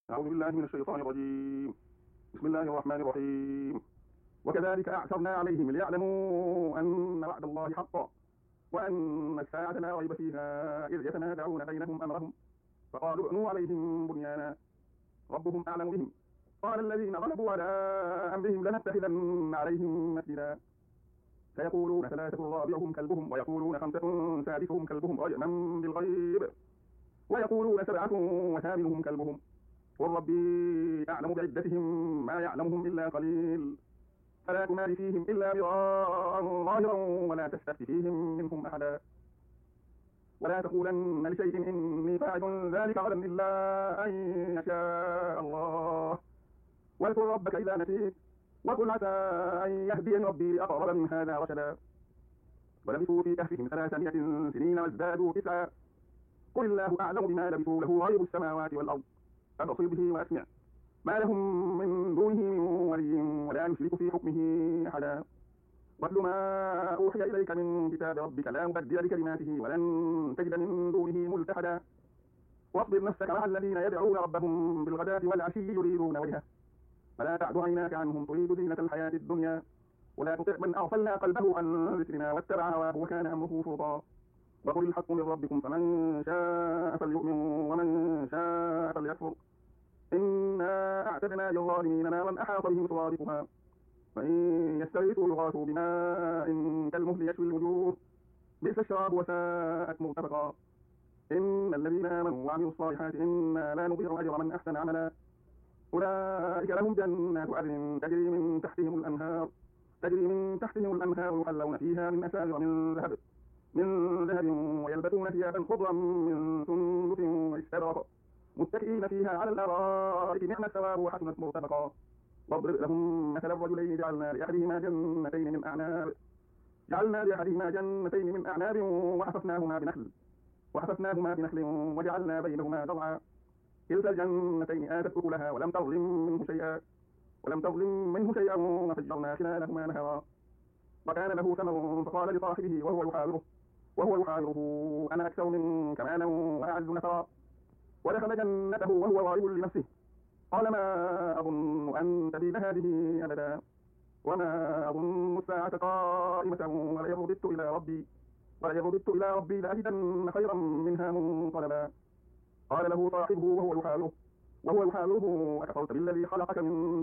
أعوذ بالله من الشيطان الرجيم. بسم الله الرحمن الرحيم. وكذلك أعثرنا عليهم ليعلموا أن وعد الله حق وأن الساعة لا ريب فيها إذ يتنازعون بينهم أمرهم فقالوا ابنوا عليهم بنيانا ربهم أعلم بهم قال الذين غلبوا على أمرهم لنتخذن عليهم مسجدا سيقولون ثلاثة رابعهم كلبهم ويقولون خمسة سادسهم كلبهم رجما بالغيب ويقولون سبعة وثامنهم كلبهم قل ربي أعلم بعدتهم ما يعلمهم إلا قليل فلا تمار فيهم إلا مراء ظاهرا ولا تستفت فيهم منهم أحدا ولا تقولن لشيء إني فاعل ذلك غدا إلا أن يشاء الله واذكر ربك إذا نسيت وقل عسى أن يهديني ربي أقرب من هذا رشدا ولبثوا في كهفهم 300 سنين وازدادوا 9 قل الله أعلم بما لبثوا له غيب السماوات والأرض أبصر به وأسمع ما لهم من دونه من ولي ولا يشرك في حكمه أحدا واتل ما أوحي إليك من كتاب ربك لا مبدل لكلماته ولن تجد من دونه ملتحدا واصبر نفسك مع الذين يدعون ربهم بالغداة والعشي يريدون وجهه فلا تعد عيناك عنهم تريد زينة الحياة الدنيا ولا تطع من أغفلنا قلبه عن ذكرنا واتبع هواه وكان أمره فرطا وقل الحق من ربكم فمن شاء فليؤمن ومن شاء فليكفر إنا أعتدنا للظالمين نارا أحاط بهم سرادقها وإن يستغيثوا يغاثوا بماء كالمهل يشوي الوجوه بئس الشراب وساءت مرتفقا إن الذين آمنوا وعملوا الصالحات إنا لا نضيع أجر من أحسن عملا أولئك لهم جنات عدن تجري من تحتهم الأنهار يحلون فيها من أساور من ذهب ويلبسون ثيابا خضرا من سندس واستبرق متكئين فيها على الأرائك نعم الثواب وحسنت مرتفقا واضرب لهم مثل الرجلين جعلنا لأحدهما جنتين من أعناب وحففناهما بنخل وجعلنا بينهما زرعا كلتا الجنتين آتت أكلها ولم تظلم منه شيئا وفجرنا خلالهما نهرا وكان له ثمر فقال لصاحبه وهو يحاوره أنا أكثر منك مالا وأعز نفرا ودخل جنته وهو ظالم لنفسه قال ما أظن أن تبيد هذه أبدا وما أظن الساعة قائمة ولئن رددت إلى ربي لأجدن خيرا منها منقلبا قال له صاحبه وهو يحاوره أكفرت بالذي خلقك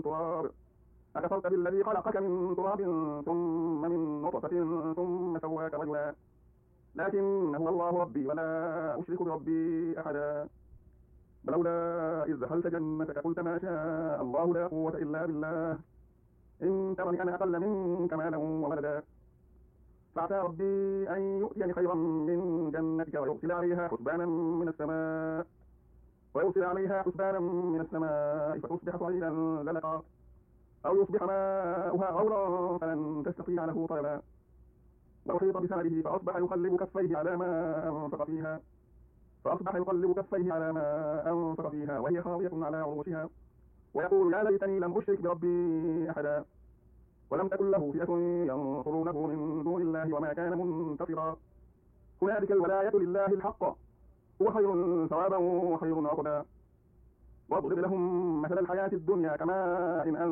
من تراب ثم من نطفة ثم سواك رجلا لكن هو الله ربي ولا أشرك بربي أحدا ولولا إذ دخلت جنتك قلت ما شاء الله لا قوة إلا بالله إن ترني أنا أقل منك مالا وولدا فعسى ربي أن يؤتيني خيرا من جنتك ويرسل عليها حسبانا من السماء فتصبح صعيدا زلقا أو يصبح ماؤها غورا فلن تستطيع له طلبا وأحيط بثمره فأصبح يقلب كفيه على ما أنفق فيها وهي خاوية على عروشها ويقول يا ليتني لم أشرك بربي أحدا ولم تكن له فئة ينصرونه من دون الله وما كان منتصرا هنالك الولاية لله الحق هو خير ثوابا وخير عقبا واضرب لهم مثل الحياة الدنيا كماء إن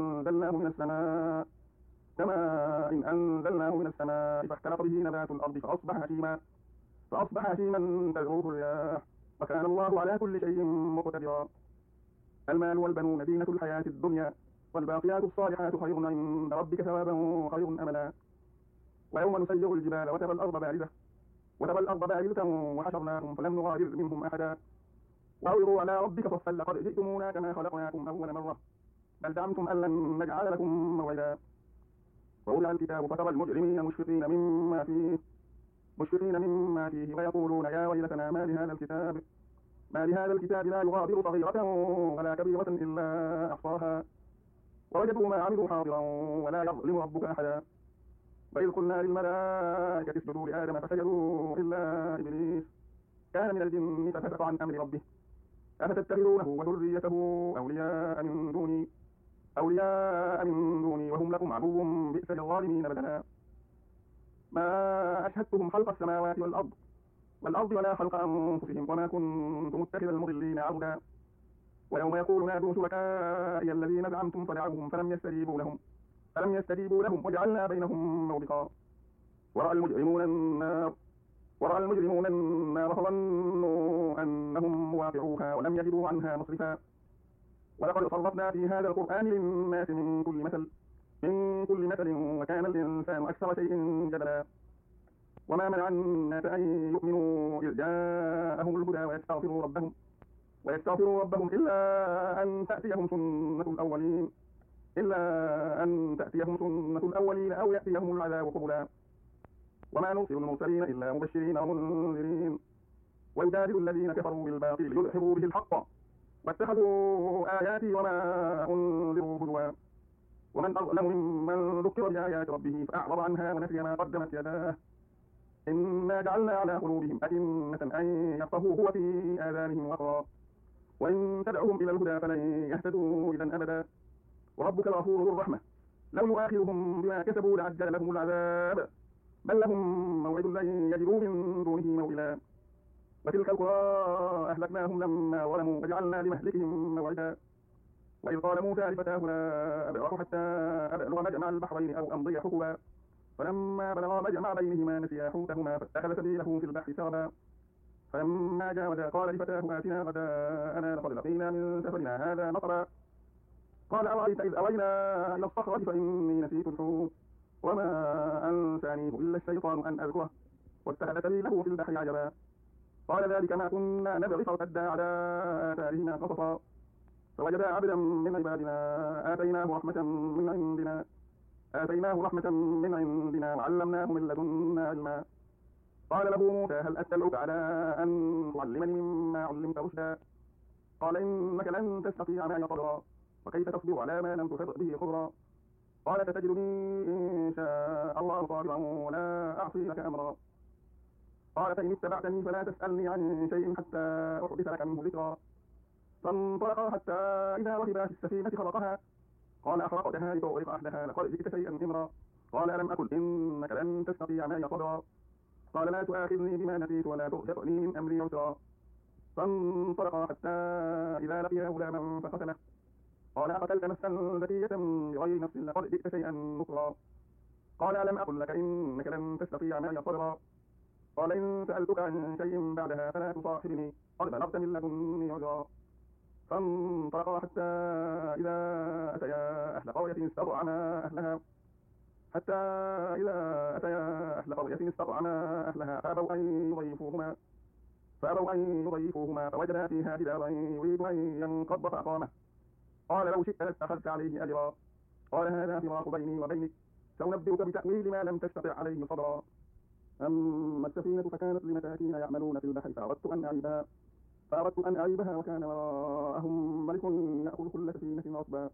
أنزلناه من السماء فاختلط به نبات الأرض فأصبح هشيما تذروه الرياح وكان الله على كل شيء مقتدرا المال والبنون زينة الحياة الدنيا والباقيات الصالحات خير عند ربك ثوابا وخير أملا ويوم نسير الجبال وترى الأرض بارزة وحشرناهم فلم نغادر منهم أحدا وعرضوا على ربك صفا لقد جئتمونا كما خلقناكم أول مرة بل زعمتم أن لن نجعل لكم موعدا ووضع الكتاب فترى المجرمين مشفقين مما فيه ويقولون يا ويلتنا ما لهذا الكتاب لا يغادر صغيرة ولا كبيرة إلا أحصاها ووجدوا ما عملوا حاضرا ولا يظلم ربك أحدا وإذ قلنا للملائكة اسجدوا لآدم فسجدوا إلا إبليس كان من الجن ففسق عن أمر ربه أفتتخذونه وذريته أولياء من دوني وهم لكم عدو بئس للظالمين بدلا ما أشهدتهم خلق السماوات والأرض ولا خلق أنفسهم وما كنت متخذ المضلين عبدا ويوم يقول نادوا شركائي الذين زعمتم فدعوهم فلم يستجيبوا لهم وجعلنا بينهم موبقا ورأى المجرمون النار فظنوا أنهم واقعوها ولم يجدوا عنها مصرفا ولقد صرفنا في هذا القرآن للناس من كل مثل وكان الإنسان أكثر شيء جدلا وما منع الناس أن يؤمنوا إذ جاءهم الهدى ويستغفروا ربهم إلا أن تأتيهم سنة الأولين أو يأتيهم العذاب قبلا وما نرسل المرسلين إلا مبشرين ومنذرين ويجادل الذين كفروا بالباطل ليدحضوا به الحق واتخذوا آياتي وما أنذروا هزوا ومن أظلم ممن ذكر بآيات ربه فأعرض عنها ونسي ما قدمت يداه إنا جعلنا على قلوبهم أكنة أن يفقهوه وفي آذانهم وقرا وإن تدعوهم إلى الهدى فلن يهتدوا إذا أبدا وربك الغفور ذو الرحمة لو يؤاخذهم بما كسبوا لعجل لهم العذاب بل لهم موعد لن يجدوا من دونه موئلا وتلك القرى أهلكناهم لما ظلموا وجعلنا لمهلكهم موعدا وإذ قال موسى لفتاه لا أبرح حتى أبلغ مجمع البحرين أو أمضي حقبا فلما بلغا مجمع بينهما نسيا حوتهما فاتخذ سبيله في البحر سربا فلما جاوزا قال لفتاه آتنا غداءنا لقد لقينا من سفرنا هذا نصبا قال أرأيت إذ أوينا إلى الصخرة فإني نسيت الحوت وما أنسانيه إلا الشيطان أن أذكره واتخذ سبيله في البحر عجبا قال ذلك ما كنا نبغي فارتدا على آثارهما قصصا فوجدا عبدا من عبادنا آتيناه رحمة من عندنا وعلمناه من لدنا علما قال له موسى هل أتبعك على أن تعلمني مما علمت رشدا قال إنك لن تستطيع معي صبرا وكيف تصبر على ما لم تحط به خبرا قال ستجدني إن شاء الله صابرا ولا أعصي لك أمرا قال فإن اتبعتني فلا تسألني عن شيء حتى أحدث لك منه ذكرا فانطلقا حتى إذا ركبا في السفينة خرقها قال أخرقتها لتغرق أهلها لقد جئت شيئا إمرا قال ألم أقل إنك لن تستطيع معي صبرا قال لا تؤاخذني بما نسيت ولا ترهقني من أمري عسرا فانطلقا حتى إذا لقيا غلاما فقتله قال أقتلت نفسا زكية بغير نفس لقد جئت شيئا نكرا قال ألم أقل لك إنك لن تستطيع معي صبرا قال إن سألتك عن شيء بعدها فلا تصاحبني قد بلغت من لدني عذرا فانطلقا حتى إذا أتيا أهل قرية استطعما أهلها فأبوا أن يضيفوهما فوجدا فيها جدارا يريد أن ينقض فأقامه قال لو شئت لاتخذت عليه أجرا قال هذا فراق بيني وبينك سأنبئك بتأويل ما لم تستطع عليه صبرا أما السفينة فكانت لمساكين يعملون في البحر فأردت أن أعيبها وكان وراءهم ملك يأخذ كل سفينة غصبا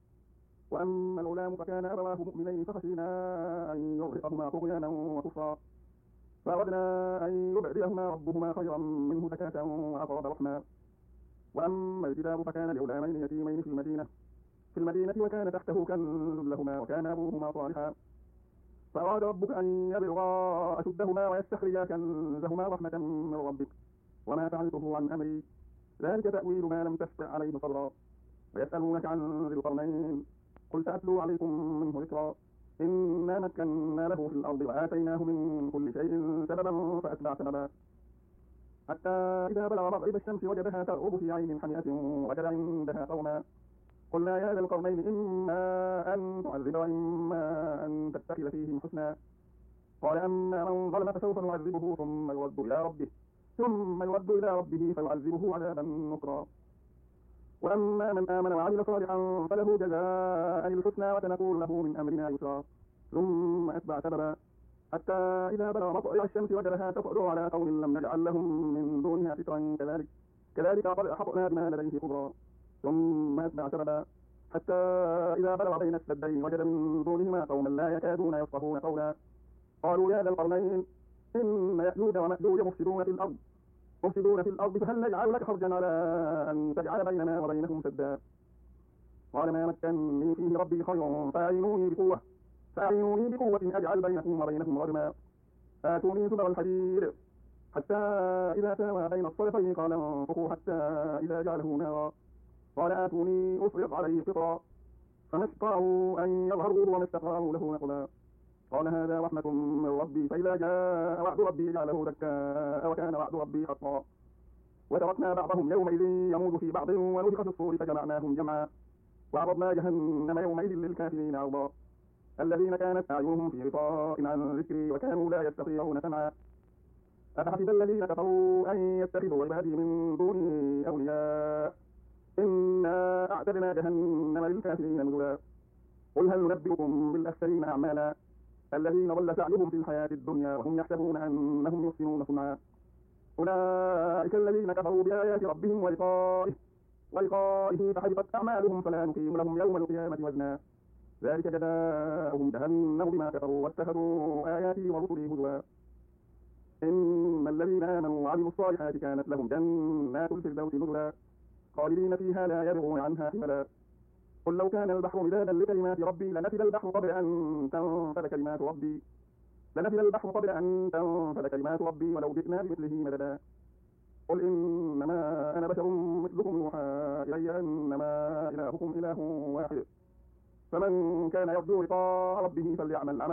وأما الغلام فكان أبواه مؤمنين فخشينا أن يغرقهما طغيانا وكفرا فأردنا أن يبدلهما ربهما خيرا منه زكاة وأقرب رحما وأما الجدار فكان لغلامين يتيمين في المدينة وكان تحته كنز لهما وكان أبوهما صالحا فأراد ربك أن يبلغا أشدهما ويستخرجا كنزهما رحمة من ربك وما فعلته عن أمري ذلك تأويل ما لم تستطع عليه صبرا ويسألونك عن ذي القرنين قل سأتلو عليكم منه ذكرا إنا مكنا له في الأرض وآتيناه من كل شيء سببا فأتبع سببا حتى إذا بلغ مغرب الشمس وجدها تغرب في عين حمئة وجد عندها قوما قلنا يا ذا القرنين إما أن تعذب وإما أن تتخذ فيهم حسنا قال أما من ظلم فسوف نعذبه ثم يرد إلى ربه فيعذبه عذابا نكرا وأما من آمن وعمل صالحا فله جزاء الحسنى وسنقول له من أمرنا يسرا ثم أتبع سببا حتى إذا بلغ مطلع الشمس وجدها تطلع على قوم لم نجعل لهم من دونها سترا كذلك قد أحطنا بما لديه خبرا ثم أتبع سببا حتى إذا بلغ بين السدين وجد من دونهما قوما لا يكادون يفقهون قولا قالوا يا ذا القرنين إن يأجوج ومأجوج مفسدون في الأرض فهل نجعل لك خرجا على أن تجعل بيننا وبينهم سدا قال ما مكنني فيه ربي خير فأعينوني بقوة أجعل بينكم وبينهم رجما آتوني زبر الحديد حتى إذا ساوى بين الصدفين قال انفخوا حتى إذا جعله نارا قال آتوني أفرغ عليه قطرا فما استطاعوا أن يظهروه وما استطاعوا له نقبا قال هذا رحمة من ربي فإذا جاء وعد ربي جعله دكاء وكان وعد ربي حقا وتركنا بعضهم يومئذ يموج في بعض ونفخ في الصور فجمعناهم جمعا وعرضنا جهنم يومئذ للكافرين عرضا الذين كانت أعينهم في غطاء عن ذكري وكانوا لا يستطيعون سمعا أفحسب الذين كفروا أن يتخذوا عبادي من دوني أولياء إنا أعتدنا جهنم للكافرين نزلا قل هل ننبئكم بالأخسرين أعمالا الذين ضل سعيهم في الحياة الدنيا وهم يحسبون أنهم يحسنون صنعا أولئك الذين كفروا بآيات ربهم ولقائه فحبطت أعمالهم فلا نقيم لهم يوم القيامة وزنا ذلك جزاؤهم جهنم بما كفروا واتخذوا آياتي ورسلي هزوا إن الذين آمنوا وعملوا الصالحات كانت لهم جنات الفردوس نزلا خالدين فيها لا يبغون عنها حملا قل لو كان البحر مدادا لكلمات ربي لنفد البحر قبل أن تنفد كلمات ربي ولو جئنا بمثله مددا قل إنما أنا بشر مثلكم يوحى إلي أنما إلهكم إله واحد فمن كان يرجو لقاء ربه فليعمل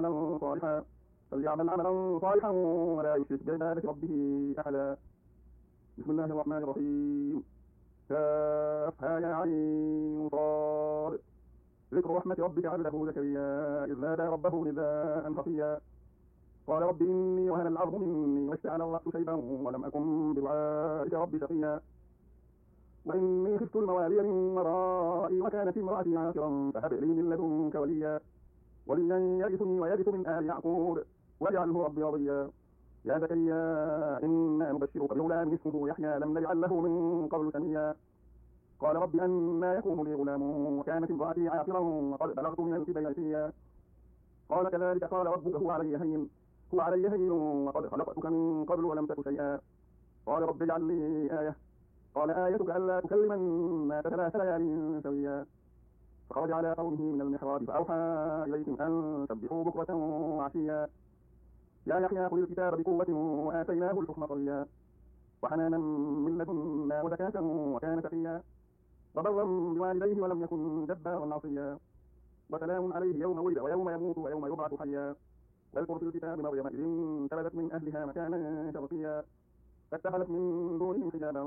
عملا صالحا ولا يشرك بعبادة ربه أحدا بسم الله الرحمن الرحيم كافها يا عين صاد ذكر رحمة ربك عبده زكريا إذ نادى ربه نداء خفيا قال رب إني وهن العظم مني واشتعل الرأس شيبا ولم أكن بدعائك رب شقيا وإني خفت الموالي من ورائي وكانت امرأتي عاقرا فهب لي من لدنك وليا يرثني ويرث من آل يعقوب واجعله ربي رضيا يا زكريا إنا نبشرك بغلام اسمه يحيى لم نجعل له من قبل سميا قال رب أنى يكون لي غلام وكانت امرأتي عاقرا وقد بلغت من الكبر عتيا قال كذلك قال ربك هو علي هين وقد خلقتك من قبل ولم تك شيئا قال رب اجعل لي آية قال آيتك ألا تكلم الناس 3 ليال سويا فخرج على قومه من المحراب فأوحى إليهم أن سبحوا بكرة وعشيا يا يحيى خذ الكتاب بقوة وآتيناه الحكم صبيا وحنانا من لدنا وزكاة وكان تقيا وبرا بوالديه ولم يكن جبارا عصيا وسلام عليه يوم ولد ويوم يموت ويوم يبعث حيا واذكر في الكتاب مريم إذ انتبذت من أهلها مكانا شرقيا فاتخذت من دونهم حجابا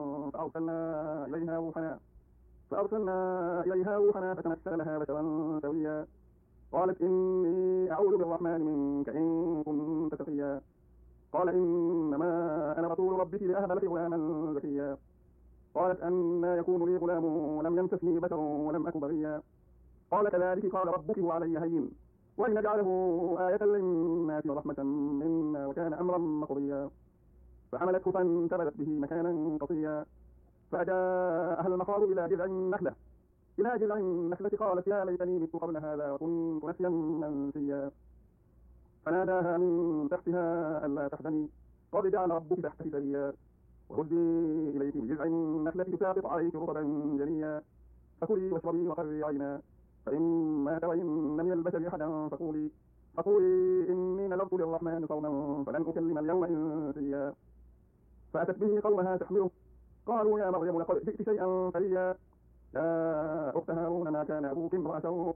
فأرسلنا إليها روحنا فتمثل لها بشرا سويا قالت إني أعوذ بالرحمن منك إن كنت تقيا قال إنما أنا رسول ربك لأهب لك غلاما زكيا قالت أنى يكون لي غلام ولم يمسسني بشر ولم أك بغيا قال كذلك قال ربك هو علي هين ولنجعله آية للناس ورحمة منا وكان أمرا مقضيا فحملته فانتبذت به مكانا قصيا فأجاءها المخاض إلى جذع النخلة قالت يا ليتني مت قبل هذا وكنت نسيا منسيا فناداها من تحتها ألا تحزني قد جعل ربك تحتك سريا وهزي إليك بجذع النخلة تساقط عليك رطبا جنيا فكلي واشربي وقري عينا فإما ترين من البشر أحدا فقولي إني نذرت للرحمن صوما فلن أكلم اليوم إنسيا فأتت به قومها تحمله قالوا يا مريم لقد جئت شيئا فريا يا أخت هارون ما كان أبوك امرأ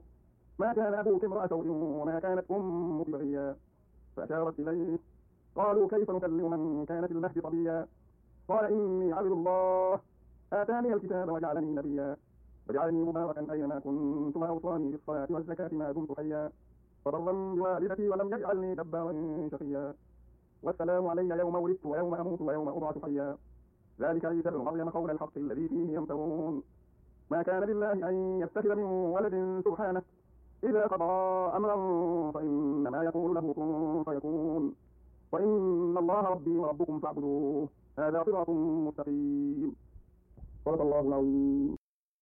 سوء وما كانت أمك بغيا فأشارت إليه قالوا كيف نكلم من كان في المهد صبيا قال إني عبد الله آتاني الكتاب وجعلني نبيا وجعلني مباركا أينما كنت وأوصاني بالصلاة والزكاة ما دمت حيا وبرا بوالدتي ولم يجعلني جبارا شقيا والسلام علي يوم ولدت ويوم أموت ويوم أبعث حيا ذلك عيسى ابن مريم قول الحق الذي فيه يمترون ما كان لله أن يتخذ من ولد سبحانه إذا قضى أمرا فإنما يقول له كن فيكون وإن الله ربي وربكم فاعبدوه هذا صراط مستقيم صدق الله العظيم.